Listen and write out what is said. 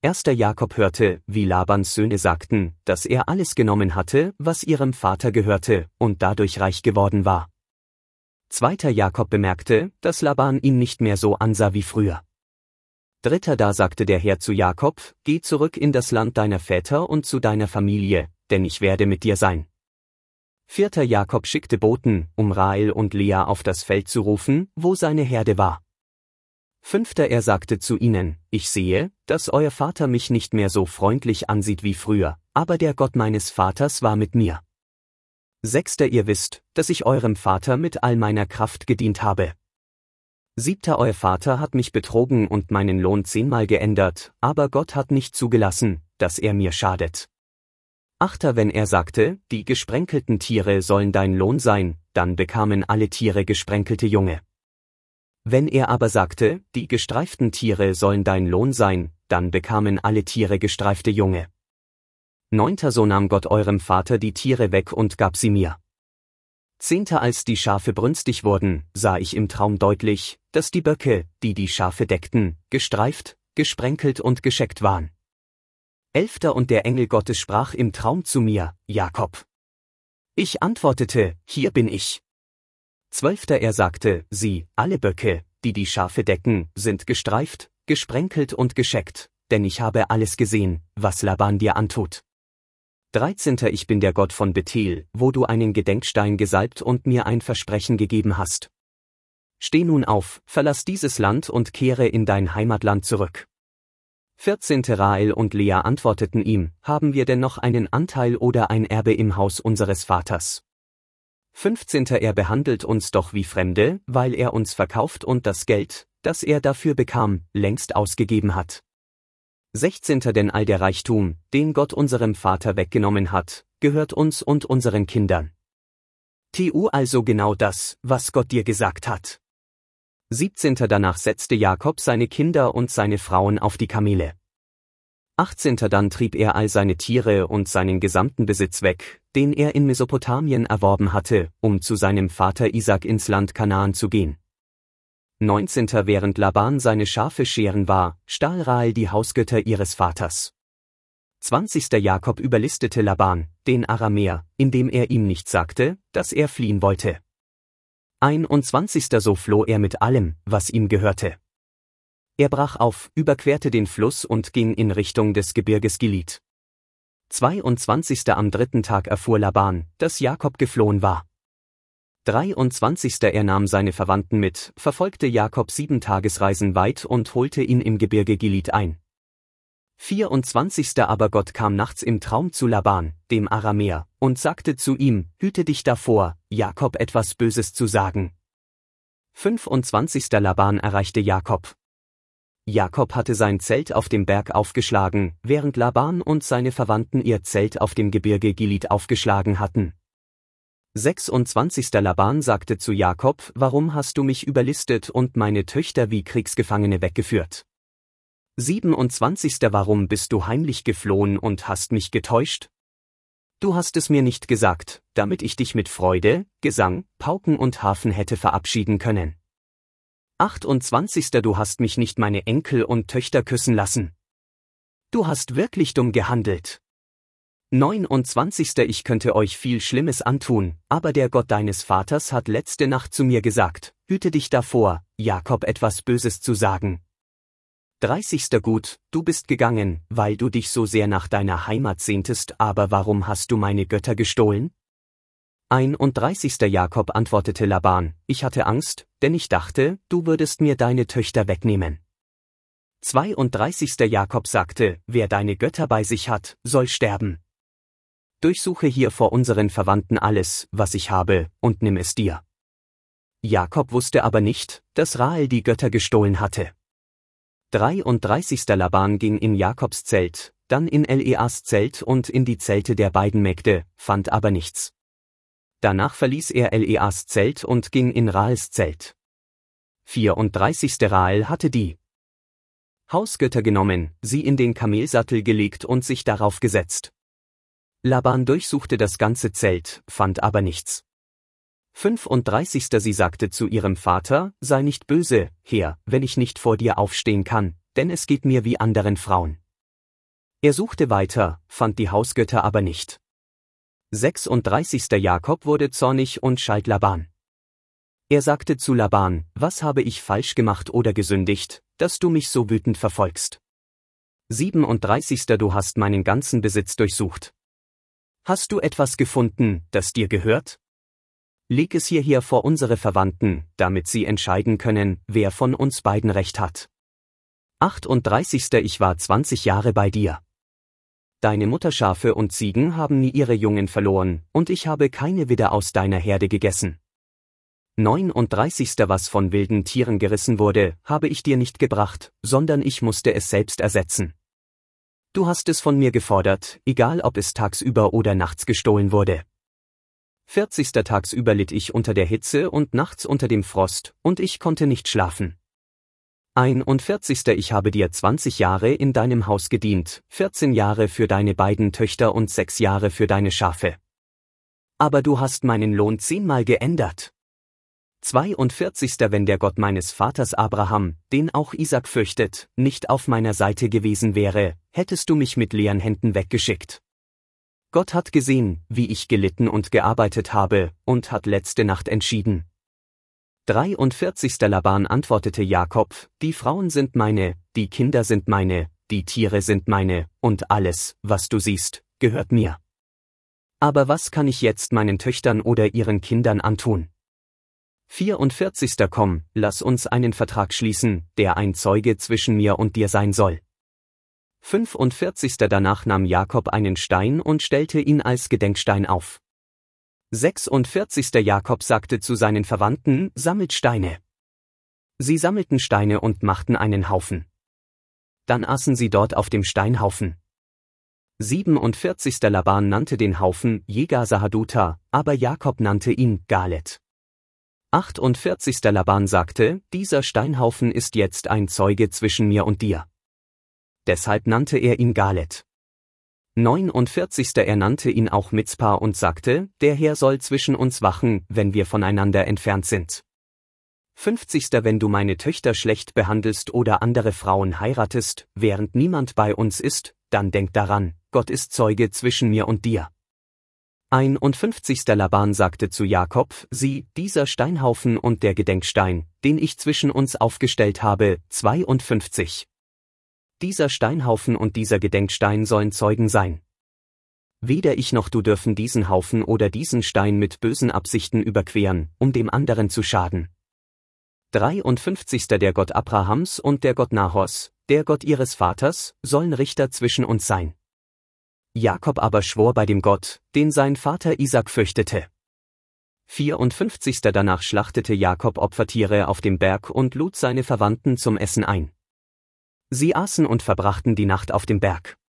Erster Jakob hörte, wie Labans Söhne sagten, dass er alles genommen hatte, was ihrem Vater gehörte, und dadurch reich geworden war. Zweiter Jakob bemerkte, dass Laban ihn nicht mehr so ansah wie früher. Dritter da sagte der Herr zu Jakob, geh zurück in das Land deiner Väter und zu deiner Familie, denn ich werde mit dir sein. Vierter Jakob schickte Boten, um Rahel und Lea auf das Feld zu rufen, wo seine Herde war. Fünfter er sagte zu ihnen, ich sehe, dass euer Vater mich nicht mehr so freundlich ansieht wie früher, aber der Gott meines Vaters war mit mir. Sechster ihr wisst, dass ich eurem Vater mit all meiner Kraft gedient habe. Siebter euer Vater hat mich betrogen und meinen Lohn 10-mal geändert, aber Gott hat nicht zugelassen, dass er mir schadet. Achter wenn er sagte, die gesprenkelten Tiere sollen dein Lohn sein, dann bekamen alle Tiere gesprenkelte Junge. Wenn er aber sagte, die gestreiften Tiere sollen dein Lohn sein, dann bekamen alle Tiere gestreifte Junge. Neunter so nahm Gott eurem Vater die Tiere weg und gab sie mir. Zehnter als die Schafe brünstig wurden, sah ich im Traum deutlich, dass die Böcke, die die Schafe deckten, gestreift, gesprenkelt und gescheckt waren. Elfter und der Engel Gottes sprach im Traum zu mir, Jakob. Ich antwortete, hier bin ich. Zwölfter er sagte, sieh, alle Böcke, die die Schafe decken, sind gestreift, gesprenkelt und gescheckt, denn ich habe alles gesehen, was Laban dir antut. 13. Ich bin der Gott von Bethel, wo du einen Gedenkstein gesalbt und mir ein Versprechen gegeben hast. Steh nun auf, verlass dieses Land und kehre in dein Heimatland zurück. 14. Rahel und Lea antworteten ihm, haben wir denn noch einen Anteil oder ein Erbe im Haus unseres Vaters? 15. Er behandelt uns doch wie Fremde, weil er uns verkauft und das Geld, das er dafür bekam, längst ausgegeben hat. 16. Denn all der Reichtum, den Gott unserem Vater weggenommen hat, gehört uns und unseren Kindern. Tu also genau das, was Gott dir gesagt hat. 17. Danach setzte Jakob seine Kinder und seine Frauen auf die Kamele. 18. Dann trieb er all seine Tiere und seinen gesamten Besitz weg, den er in Mesopotamien erworben hatte, um zu seinem Vater Isaak ins Land Kanaan zu gehen. 19. Während Laban seine Schafe scheren war, stahl Rahel die Hausgötter ihres Vaters. 20. Jakob überlistete Laban, den Aramäer, indem er ihm nicht sagte, dass er fliehen wollte. 21. So floh er mit allem, was ihm gehörte. Er brach auf, überquerte den Fluss und ging in Richtung des Gebirges Gilead. 22. Am dritten Tag erfuhr Laban, dass Jakob geflohen war. 23. Er nahm seine Verwandten mit, verfolgte Jakob 7 Tagesreisen weit und holte ihn im Gebirge Gilead ein. 24. Aber Gott kam nachts im Traum zu Laban, dem Aramäer, und sagte zu ihm, hüte dich davor, Jakob etwas Böses zu sagen. 25. Laban erreichte Jakob. Jakob hatte sein Zelt auf dem Berg aufgeschlagen, während Laban und seine Verwandten ihr Zelt auf dem Gebirge Gilead aufgeschlagen hatten. 26. Laban sagte zu Jakob, warum hast du mich überlistet und meine Töchter wie Kriegsgefangene weggeführt? 27. Warum bist du heimlich geflohen und hast mich getäuscht? Du hast es mir nicht gesagt, damit ich dich mit Freude, Gesang, Pauken und Harfen hätte verabschieden können. 28. Du hast mich nicht meine Enkel und Töchter küssen lassen. Du hast wirklich dumm gehandelt. 29. Ich könnte euch viel Schlimmes antun, aber der Gott deines Vaters hat letzte Nacht zu mir gesagt, hüte dich davor, Jakob etwas Böses zu sagen. 30. Gut, du bist gegangen, weil du dich so sehr nach deiner Heimat sehntest, aber warum hast du meine Götter gestohlen? 31. Jakob antwortete Laban, ich hatte Angst, denn ich dachte, du würdest mir deine Töchter wegnehmen. 32. Jakob sagte, wer deine Götter bei sich hat, soll sterben. Durchsuche hier vor unseren Verwandten alles, was ich habe, und nimm es dir. Jakob wusste aber nicht, dass Rahel die Götter gestohlen hatte. 33. Laban ging in Jakobs Zelt, dann in Leas Zelt und in die Zelte der beiden Mägde, fand aber nichts. Danach verließ er Leas Zelt und ging in Rahels Zelt. 34. Rahel hatte die Hausgötter genommen, sie in den Kamelsattel gelegt und sich darauf gesetzt. Laban durchsuchte das ganze Zelt, fand aber nichts. 35. Sie sagte zu ihrem Vater, sei nicht böse, Herr, wenn ich nicht vor dir aufstehen kann, denn es geht mir wie anderen Frauen. Er suchte weiter, fand die Hausgötter aber nicht. 36. Jakob wurde zornig und schalt Laban. Er sagte zu Laban: Was habe ich falsch gemacht oder gesündigt, dass du mich so wütend verfolgst? 37. Du hast meinen ganzen Besitz durchsucht. Hast du etwas gefunden, das dir gehört? Leg es hierher vor unsere Verwandten, damit sie entscheiden können, wer von uns beiden Recht hat. 38. Ich war 20 Jahre bei dir. Deine Mutterschafe und Ziegen haben nie ihre Jungen verloren, und ich habe keine Widder aus deiner Herde gegessen. 39. Was von wilden Tieren gerissen wurde, habe ich dir nicht gebracht, sondern ich musste es selbst ersetzen. Du hast es von mir gefordert, egal ob es tagsüber oder nachts gestohlen wurde. 40. Tagsüber litt ich unter der Hitze und nachts unter dem Frost, und ich konnte nicht schlafen. 41. Ich habe dir 20 Jahre in deinem Haus gedient, 14 Jahre für deine beiden Töchter und 6 Jahre für deine Schafe. Aber du hast meinen Lohn 10-mal geändert. 42. Wenn der Gott meines Vaters Abraham, den auch Isaac fürchtet, nicht auf meiner Seite gewesen wäre, hättest du mich mit leeren Händen weggeschickt. Gott hat gesehen, wie ich gelitten und gearbeitet habe, und hat letzte Nacht entschieden. 43. Laban antwortete Jakob: Die Frauen sind meine, die Kinder sind meine, die Tiere sind meine, und alles, was du siehst, gehört mir. Aber was kann ich jetzt meinen Töchtern oder ihren Kindern antun? 44. Komm, lass uns einen Vertrag schließen, der ein Zeuge zwischen mir und dir sein soll. 45. Danach nahm Jakob einen Stein und stellte ihn als Gedenkstein auf. 46. Jakob sagte zu seinen Verwandten: Sammelt Steine. Sie sammelten Steine und machten einen Haufen. Dann aßen sie dort auf dem Steinhaufen. 47. Laban nannte den Haufen Jegar-Sahaduta, aber Jakob nannte ihn Galet. 48. Laban sagte: Dieser Steinhaufen ist jetzt ein Zeuge zwischen mir und dir. Deshalb nannte er ihn Galet. 49. Er nannte ihn auch Mizpa und sagte: Der Herr soll zwischen uns wachen, wenn wir voneinander entfernt sind. 50. Wenn du meine Töchter schlecht behandelst oder andere Frauen heiratest, während niemand bei uns ist, dann denk daran, Gott ist Zeuge zwischen mir und dir. 51. Laban sagte zu Jakob: Sieh, dieser Steinhaufen und der Gedenkstein, den ich zwischen uns aufgestellt habe. 52. Dieser Steinhaufen und dieser Gedenkstein sollen Zeugen sein. Weder ich noch du dürfen diesen Haufen oder diesen Stein mit bösen Absichten überqueren, um dem anderen zu schaden. 53. Der Gott Abrahams und der Gott Nahors, der Gott ihres Vaters, sollen Richter zwischen uns sein. Jakob aber schwor bei dem Gott, den sein Vater Isaac fürchtete. 54. Danach schlachtete Jakob Opfertiere auf dem Berg und lud seine Verwandten zum Essen ein. Sie aßen und verbrachten die Nacht auf dem Berg.